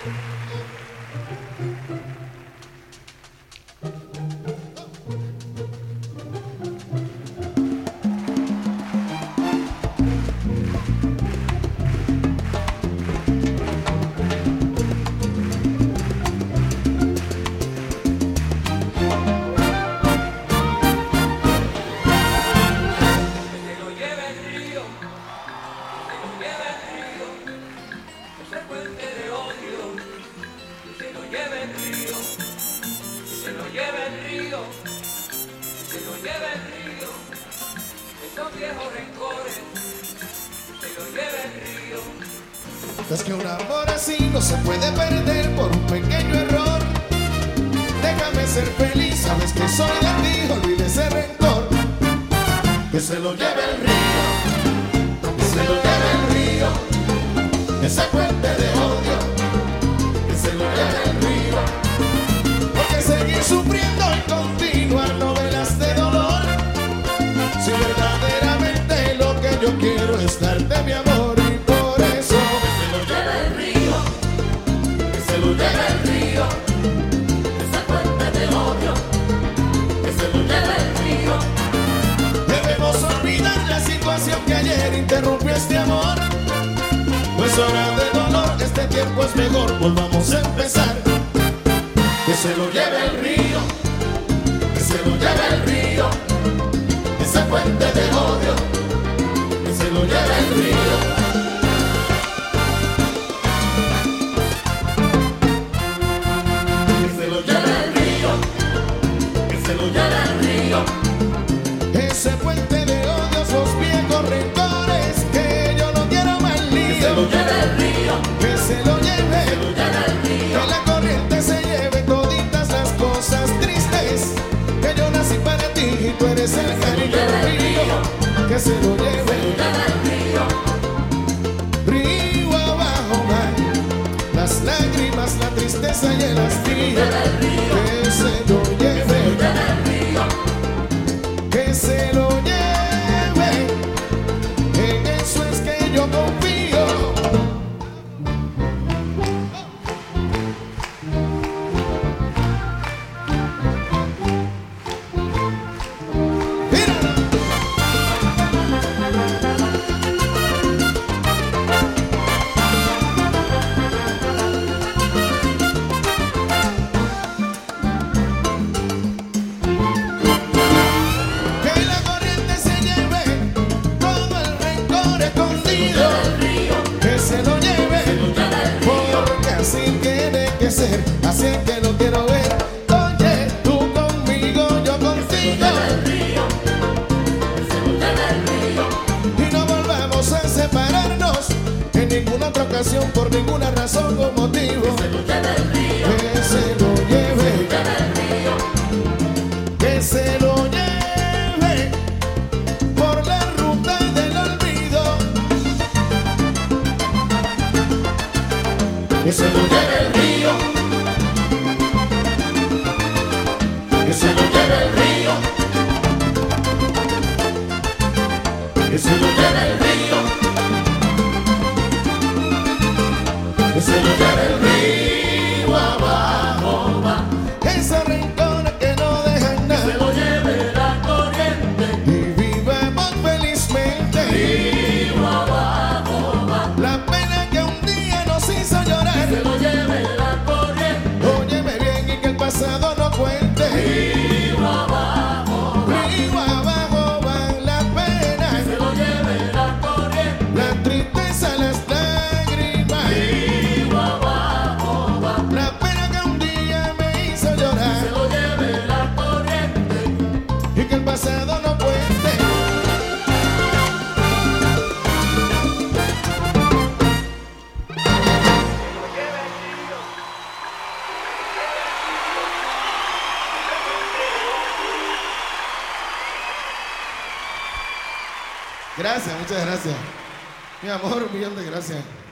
Es que un amor así no se puede perder por un pequeño error. Déjame ser feliz, sabes que soy de ti, olvide ese rencor. Que se lo lleve el río, que se lo lleve el río, esa fuente de odio, que se lo lleve el río. Porque seguir sufriendo y continuar novelas de dolor, si verdaderamente lo que yo quiero es darte mi amor. Que ayer interrumpió este amor, no es hora de dolor, este tiempo es mejor, volvamos a empezar. Que se lo lleve el río, que se lo lleve el río, esa fuente de odio, que se lo lleve el río. Que se lo lleve el río, que se lo lleve el río, ese puente de odio, esos viejos rencores que yo no quiero más lío. Que se lo lleve el río, que se lo lleve el río, que la corriente se lleve toditas las cosas tristes, que yo nací para ti y tú eres el cariño mío. Que se lo lleve el río, río abajo van las lágrimas, la tristeza y el hastío. Que se lo lleve el río, que se lo lleve, en eso es que yo confío. Así es que lo quiero ver. Oye, tú conmigo, yo contigo, y no volvamos a separarnos en ninguna otra ocasión, por ninguna razón o motivo. Que se lo lleve, que se lo lleve por la ruta del olvido. Que se lo lleve el río, que se lo lleve el río, que se lo lleve el río, que se lo lleve el río abajo va. Esos rincones que no dejan nada, que se lo lleve la corriente y vivamos felizmente. Río abajo va la pena que un día nos hizo llorar, que se lo lleve la corriente. Óyeme bien y que el pasado no cuente. Río abajo van la pena, que se lo lleve la corriente, la tristeza, las lágrimas. Río abajo va la pena que un día me hizo llorar, que se lo lleve la corriente y que el pasado no cuente. Gracias, muchas gracias. Mi amor, un millón de gracias.